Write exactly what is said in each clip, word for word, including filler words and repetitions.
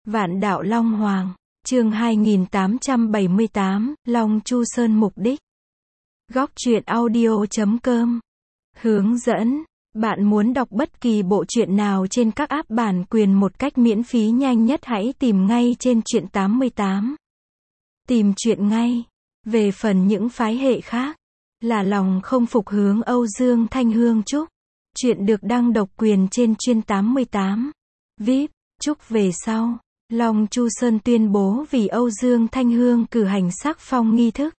Vạn đạo Long Hoàng, chương hai nghìn tám trăm bảy mươi tám, Long Chu Sơn mục đích. Góc truyện audio chấm com. Hướng dẫn, bạn muốn đọc bất kỳ bộ truyện nào trên các app bản quyền một cách miễn phí nhanh nhất hãy tìm ngay trên truyện tám mươi tám. Tìm truyện ngay. Về phần những phái hệ khác, là lòng không phục hướng Âu Dương Thanh Hương Trúc. Truyện được đăng độc quyền trên chuyên tám mươi tám. vê i pê, Trúc về sau. Long Chu Sơn tuyên bố vì Âu Dương Thanh Hương cử hành sắc phong nghi thức.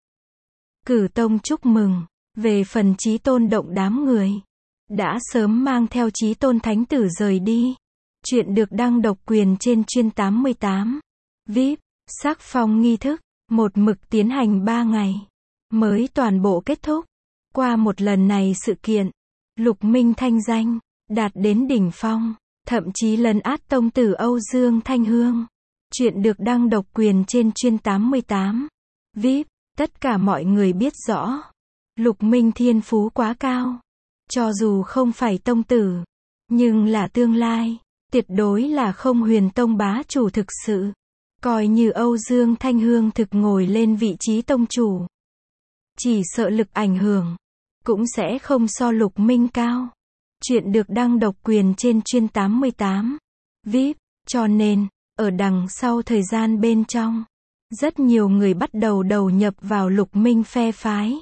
Cử tông chúc mừng. Về phần Chí Tôn động đám người, đã sớm mang theo Chí Tôn Thánh Tử rời đi. Truyện được đăng độc quyền trên chuyên tám mươi tám. vê i pê, sắc phong nghi thức, một mực tiến hành ba ngày, mới toàn bộ kết thúc. Qua một lần này sự kiện, Lục Minh thanh danh, đạt đến đỉnh phong. Thậm chí lấn át tông tử Âu Dương Thanh Hương. Chuyện được đăng độc quyền trên chuyên tám mươi tám. vê i pê, tất cả mọi người biết rõ. Lục Minh thiên phú quá cao. Cho dù không phải tông tử, nhưng là tương lai, tuyệt đối là không huyền tông bá chủ thực sự. Coi như Âu Dương Thanh Hương thực ngồi lên vị trí tông chủ, chỉ sợ lực ảnh hưởng, cũng sẽ không so Lục Minh cao. Chuyện được đăng độc quyền trên chuyên tám mươi tám. vê i pê, cho nên, ở đằng sau thời gian bên trong, rất nhiều người bắt đầu đầu nhập vào Lục Minh phe phái.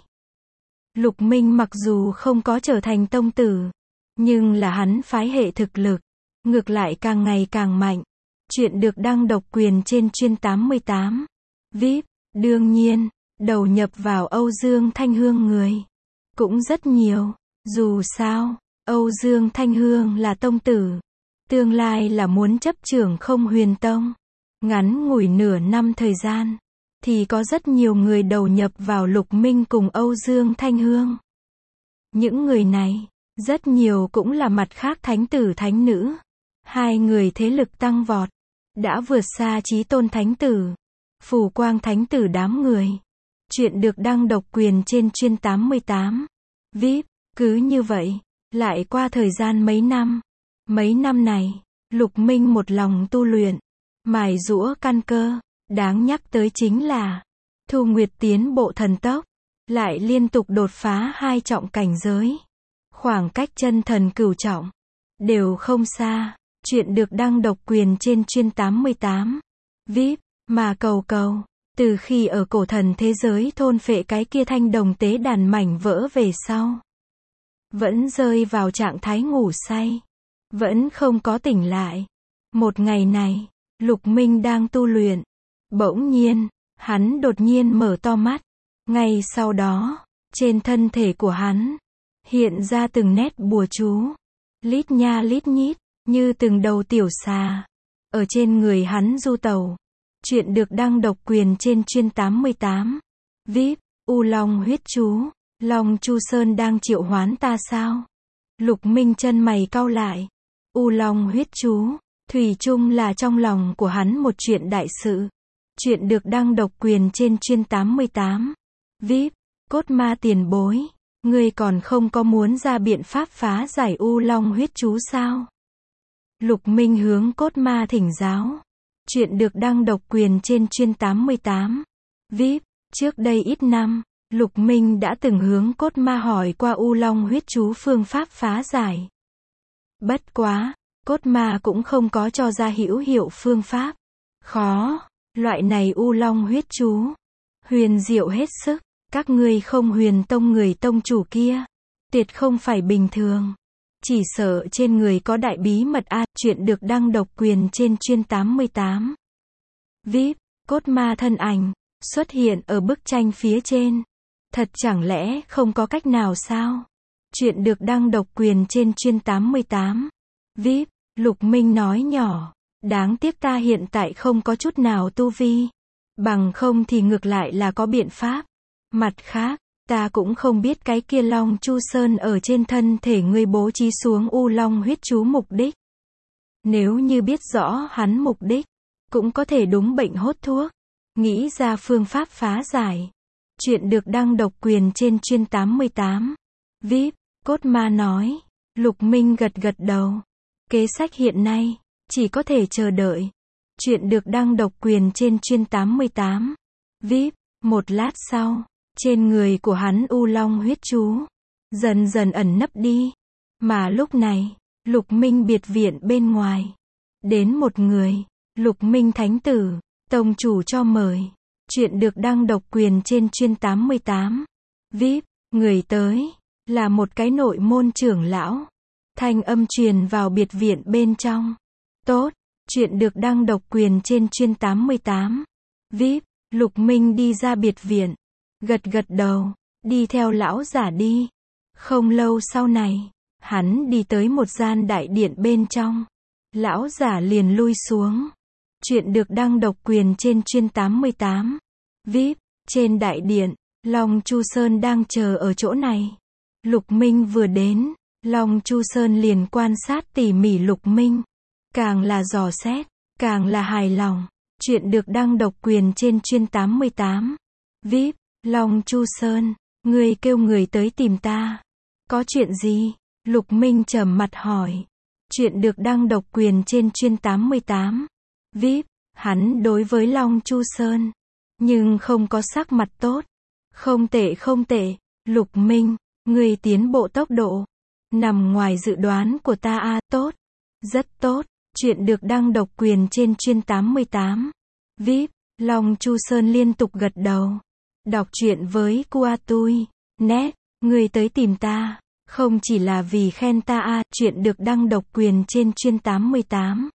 Lục Minh mặc dù không có trở thành tông tử, nhưng là hắn phái hệ thực lực, ngược lại càng ngày càng mạnh. Chuyện được đăng độc quyền trên chuyên tám mươi tám. vê i pê, đương nhiên, đầu nhập vào Âu Dương Thanh Hương người, cũng rất nhiều. Dù sao, Âu Dương Thanh Hương là tông tử, tương lai là muốn chấp trưởng không huyền tông. Ngắn ngủi nửa năm thời gian, thì có rất nhiều người đầu nhập vào Lục Minh cùng Âu Dương Thanh Hương. Những người này, rất nhiều cũng là mặt khác thánh tử thánh nữ. Hai người thế lực tăng vọt, đã vượt xa Chí Tôn Thánh Tử, Phù Quang Thánh Tử đám người. Chuyện được đăng độc quyền trên chuyên tám mươi tám. vê i pê, cứ như vậy. Lại qua thời gian mấy năm. Mấy năm này, Lục Minh một lòng tu luyện, mài giũa căn cơ. Đáng nhắc tới chính là, Thu Nguyệt tiến bộ thần tốc, lại liên tục đột phá hai trọng cảnh giới. Khoảng cách chân thần cửu trọng, đều không xa. Chuyện được đăng độc quyền trên chuyên tám mươi tám. vê i pê, mà cầu cầu, từ khi ở cổ thần thế giới thôn phệ cái kia thanh đồng tế đàn mảnh vỡ về sau, vẫn rơi vào trạng thái ngủ say, vẫn không có tỉnh lại. Một ngày này, Lục Minh đang tu luyện, bỗng nhiên, hắn đột nhiên mở to mắt. Ngay sau đó, trên thân thể của hắn, hiện ra từng nét bùa chú, lít nha lít nhít, như từng đầu tiểu xà, ở trên người hắn du tẩu. Chuyện được đăng độc quyền trên chuyên tám mươi tám. vê i pê, U Long huyết chú. Long Chu Sơn đang triệu hoán ta sao? Lục Minh chân mày cau lại. U Long huyết chú, thủy chung là trong lòng của hắn một chuyện đại sự. Chuyện được đăng độc quyền trên chuyên tám mươi tám. vê i pê, Cốt Ma tiền bối, ngươi còn không có muốn ra biện pháp phá giải U Long huyết chú sao? Lục Minh hướng Cốt Ma thỉnh giáo. Chuyện được đăng độc quyền trên chuyên tám mươi tám. vê i pê, trước đây ít năm, Lục Minh đã từng hướng Cốt Ma hỏi qua U Long huyết chú phương pháp phá giải. Bất quá, Cốt Ma cũng không có cho ra hữu hiệu phương pháp. Khó, loại này U Long huyết chú, huyền diệu hết sức. Các ngươi không huyền tông người tông chủ kia, tuyệt không phải bình thường. Chỉ sợ trên người có đại bí mật a. Chuyện được đăng độc quyền trên chuyên tám mươi tám. vê i pê, Cốt Ma thân ảnh, xuất hiện ở bức tranh phía trên. Thật chẳng lẽ không có cách nào sao? Chuyện được đăng độc quyền trên chuyên tám mươi tám. vê i pê, Lục Minh nói nhỏ. Đáng tiếc ta hiện tại không có chút nào tu vi. Bằng không thì ngược lại là có biện pháp. Mặt khác, ta cũng không biết cái kia Long Chu Sơn ở trên thân thể ngươi bố trí xuống U Long huyết chú mục đích. Nếu như biết rõ hắn mục đích, cũng có thể đúng bệnh hốt thuốc, nghĩ ra phương pháp phá giải. Chuyện được đăng độc quyền trên chuyên tám mươi tám. vê i pê, Cốt Ma nói. Lục Minh gật gật đầu. Kế sách hiện nay, chỉ có thể chờ đợi. Chuyện được đăng độc quyền trên chuyên tám mươi tám. vê i pê. Một lát sau, trên người của hắn u long huyết chú dần dần ẩn nấp đi. Mà lúc này, Lục Minh biệt viện bên ngoài, đến một người, Lục Minh Thánh Tử, tông chủ cho mời. Chuyện được đăng độc quyền trên chuyên tám mươi tám. vê i pê. Người tới là một cái nội môn trưởng lão. Thanh âm truyền vào biệt viện bên trong. Tốt, chuyện được đăng độc quyền trên chuyên tám mươi tám. vê i pê. Lục Minh đi ra biệt viện, gật gật đầu, đi theo lão giả đi. Không lâu sau này, hắn đi tới một gian đại điện bên trong. Lão giả liền lui xuống. Chuyện được đăng độc quyền trên chuyên tám mươi tám. vê i pê. Trên đại điện, Long Chu Sơn đang chờ ở chỗ này. Lục Minh vừa đến, Long Chu Sơn liền quan sát tỉ mỉ Lục Minh. Càng là dò xét, càng là hài lòng. Chuyện được đăng độc quyền trên chuyên tám mươi tám. vê i pê. Long Chu Sơn, ngươi kêu người tới tìm ta. Có chuyện gì? Lục Minh trầm mặt hỏi. Chuyện được đăng độc quyền trên chuyên tám mươi tám. vê i pê. Hắn đối với Long Chu Sơn, nhưng không có sắc mặt tốt. Không tệ không tệ, Lục Minh, ngươi tiến bộ tốc độ nằm ngoài dự đoán của ta a, à, tốt, rất tốt. Chuyện được đăng độc quyền trên chuyên tám mươi tám. vê i pê. Long Chu Sơn liên tục gật đầu. Đọc truyện với Kuatui. Net, ngươi tới tìm ta, không chỉ là vì khen ta a, à, chuyện được đăng độc quyền trên chuyên tám mươi tám.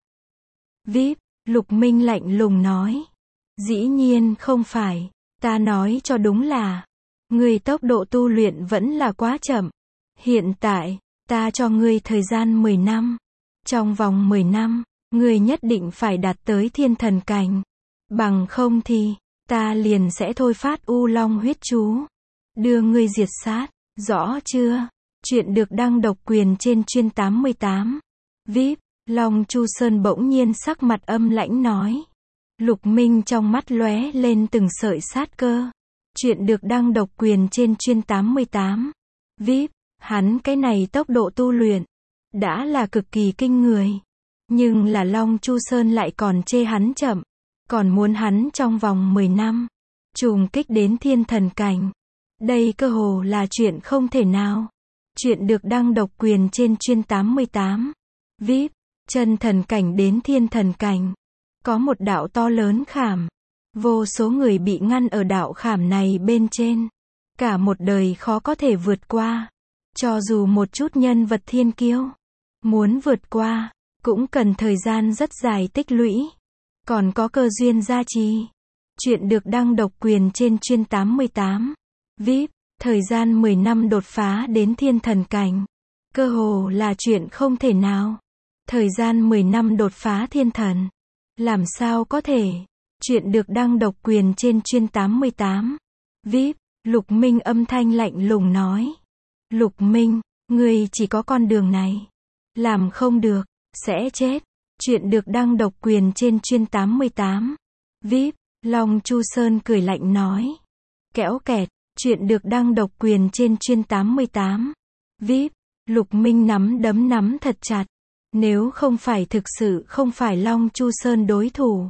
vê i pê. Lục Minh lạnh lùng nói. Dĩ nhiên không phải, ta nói cho đúng là, ngươi tốc độ tu luyện vẫn là quá chậm. Hiện tại, ta cho ngươi thời gian mười năm. Trong vòng mười năm, ngươi nhất định phải đạt tới thiên thần cảnh. Bằng không thì, ta liền sẽ thôi phát u long huyết chú, đưa ngươi diệt sát, rõ chưa? Chuyện được đăng độc quyền trên chuyên tám mươi tám. vê i pê. Long Chu Sơn bỗng nhiên sắc mặt âm lãnh nói. Lục Minh trong mắt lóe lên từng sợi sát cơ. Chuyện được đăng độc quyền trên chuyên tám mươi tám. vê i pê. Hắn cái này tốc độ tu luyện đã là cực kỳ kinh người. Nhưng là Long Chu Sơn lại còn chê hắn chậm. Còn muốn hắn trong vòng mười năm trùng kích đến thiên thần cảnh. Đây cơ hồ là chuyện không thể nào. Chuyện được đăng độc quyền trên chuyên tám mươi tám. vê i pê. Chân thần cảnh đến thiên thần cảnh. Có một đạo to lớn khảm. Vô số người bị ngăn ở đạo khảm này bên trên. Cả một đời khó có thể vượt qua. Cho dù một chút nhân vật thiên kiêu muốn vượt qua, cũng cần thời gian rất dài tích lũy. Còn có cơ duyên gia trì. Chuyện được đăng độc quyền trên chuyên tám mươi tám. vê i pê. Thời gian mười năm đột phá đến thiên thần cảnh. Cơ hồ là chuyện không thể nào. Thời gian mười năm đột phá thiên thần. Làm sao có thể? Chuyện được đăng độc quyền trên chuyên tám mươi tám. vê i pê. Lục Minh âm thanh lạnh lùng nói. Lục Minh, ngươi chỉ có con đường này. Làm không được, sẽ chết. Chuyện được đăng độc quyền trên chuyên tám mươi tám. vê i pê. Long Chu Sơn cười lạnh nói. Kẽo kẹt, chuyện được đăng độc quyền trên chuyên tám mươi tám. vê i pê. Lục Minh nắm đấm nắm thật chặt. Nếu không phải thực sự không phải Long Chu Sơn đối thủ,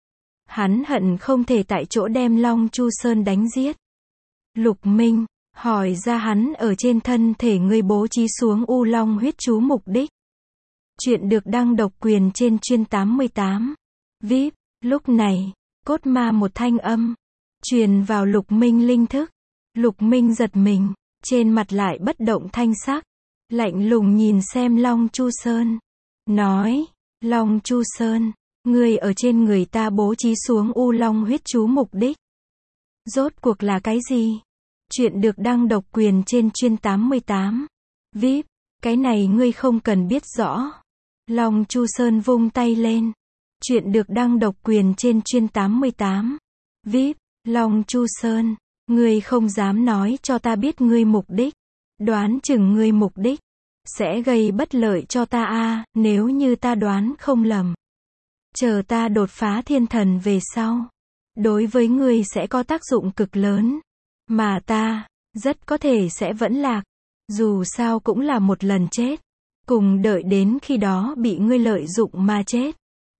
hắn hận không thể tại chỗ đem Long Chu Sơn đánh giết. Lục Minh hỏi ra hắn ở trên thân thể ngươi bố trí xuống u long huyết chú mục đích. Chuyện được đăng độc quyền trên chuyên tám mươi tám. vê i pê. Lúc này, cốt ma một thanh âm truyền vào Lục Minh linh thức. Lục Minh giật mình, trên mặt lại bất động thanh sắc, lạnh lùng nhìn xem Long Chu Sơn, nói, Long Chu Sơn, ngươi ở trên người ta bố trí xuống u long huyết chú mục đích. Rốt cuộc là cái gì? Chuyện được đăng độc quyền trên chuyên tám mươi tám. vê i pê. Cái này ngươi không cần biết rõ. Long Chu Sơn vung tay lên. Chuyện được đăng độc quyền trên chuyên tám mươi tám. vê i pê. Long Chu Sơn, ngươi không dám nói cho ta biết ngươi mục đích. Đoán chừng ngươi mục đích sẽ gây bất lợi cho ta a, à, nếu như ta đoán không lầm. Chờ ta đột phá thiên thần về sau, đối với ngươi sẽ có tác dụng cực lớn. Mà ta, rất có thể sẽ vẫn lạc. Dù sao cũng là một lần chết. Cùng đợi đến khi đó bị ngươi lợi dụng mà chết.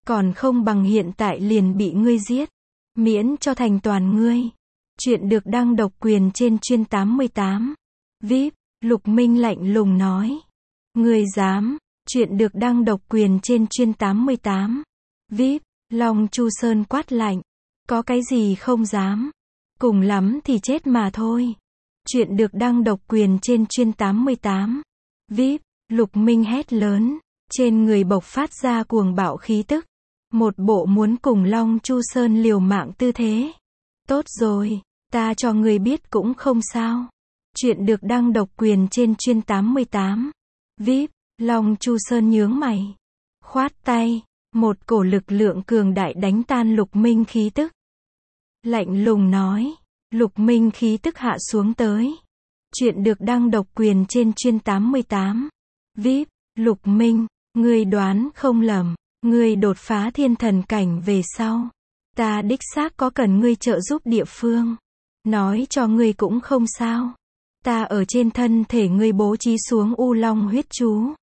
còn không bằng hiện tại liền bị ngươi giết, miễn cho thành toàn ngươi. Chuyện được đăng độc quyền trên chuyên tám mươi tám. vê i pê, Lục Minh lạnh lùng nói. Ngươi dám? Chuyện được đăng độc quyền trên chuyên tám mươi tám. vê i pê, Long Chu Sơn quát lạnh. Có cái gì không dám? Cùng lắm thì chết mà thôi. Chuyện được đăng độc quyền trên chuyên tám mươi tám. vê i pê, Lục Minh hét lớn, trên người bộc phát ra cuồng bạo khí tức. Một bộ muốn cùng Long Chu Sơn liều mạng tư thế. Tốt rồi, ta cho ngươi biết cũng không sao. Chuyện được đăng độc quyền trên chuyên tám mươi tám. vê i pê, Long Chu Sơn nhướng mày. Khoát tay, một cổ lực lượng cường đại đánh tan Lục Minh khí tức. Lạnh lùng nói, Lục Minh khí tức hạ xuống tới. Chuyện được đăng độc quyền trên chuyên tám mươi tám. vê i pê, Lục Minh, ngươi đoán không lầm, ngươi đột phá thiên thần cảnh về sau. Ta đích xác có cần ngươi trợ giúp địa phương. Nói cho ngươi cũng không sao. Ta ở trên thân thể ngươi bố trí xuống U Long huyết chú.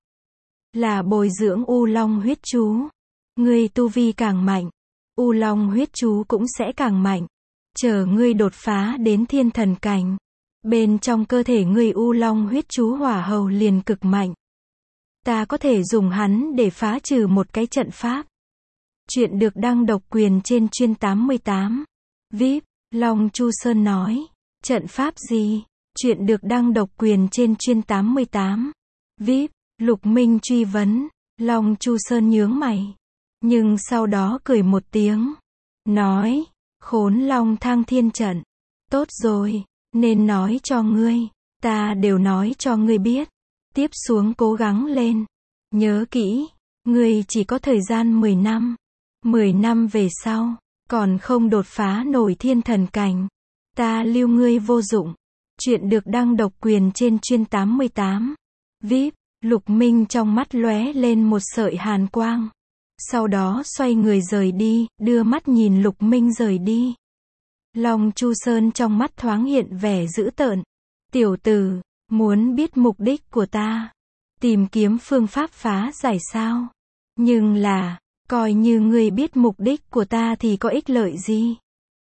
Là bồi dưỡng U Long huyết chú. Ngươi tu vi càng mạnh, U Long huyết chú cũng sẽ càng mạnh. Chờ ngươi đột phá đến thiên thần cảnh, bên trong cơ thể ngươi U Long huyết chú hỏa hầu liền cực mạnh. Ta có thể dùng hắn để phá trừ một cái trận pháp. Chuyện được đăng độc quyền trên chuyên tám mươi tám. vê i pê, Long Chu Sơn nói. Trận pháp gì? Chuyện được đăng độc quyền trên chuyên tám mươi tám. vê i pê, Lục Minh truy vấn. Long Chu Sơn nhướng mày. Nhưng sau đó cười một tiếng. Nói, Khốn Long Thang Thiên Trận. Tốt rồi, nên nói cho ngươi. Ta đều nói cho ngươi biết. Tiếp xuống cố gắng lên. Nhớ kỹ, ngươi chỉ có thời gian mười năm. mười năm về sau, còn không đột phá nổi thiên thần cảnh. Ta lưu ngươi vô dụng. Chuyện được đăng độc quyền trên chuyên tám mươi tám. vê i pê, Lục Minh trong mắt lóe lên một sợi hàn quang. Sau đó xoay người rời đi, đưa mắt nhìn Lục Minh rời đi. Long Chu Sơn trong mắt thoáng hiện vẻ dữ tợn. Tiểu tử, muốn biết mục đích của ta? Tìm kiếm phương pháp phá giải sao? Nhưng là, coi như ngươi biết mục đích của ta thì có ích lợi gì?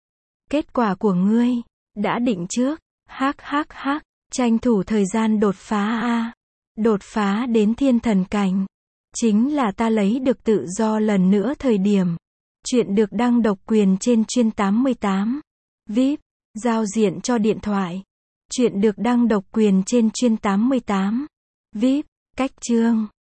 Kết quả của ngươi đã định trước. Hắc hắc hắc, tranh thủ thời gian đột phá a. Đột phá đến thiên thần cảnh. Chính là ta lấy được tự do lần nữa thời điểm. Chuyện được đăng độc quyền trên chuyên tám mươi tám. vê i pê, giao diện cho điện thoại. Chuyện được đăng độc quyền trên chuyên tám mươi tám. vê i pê, cách chương.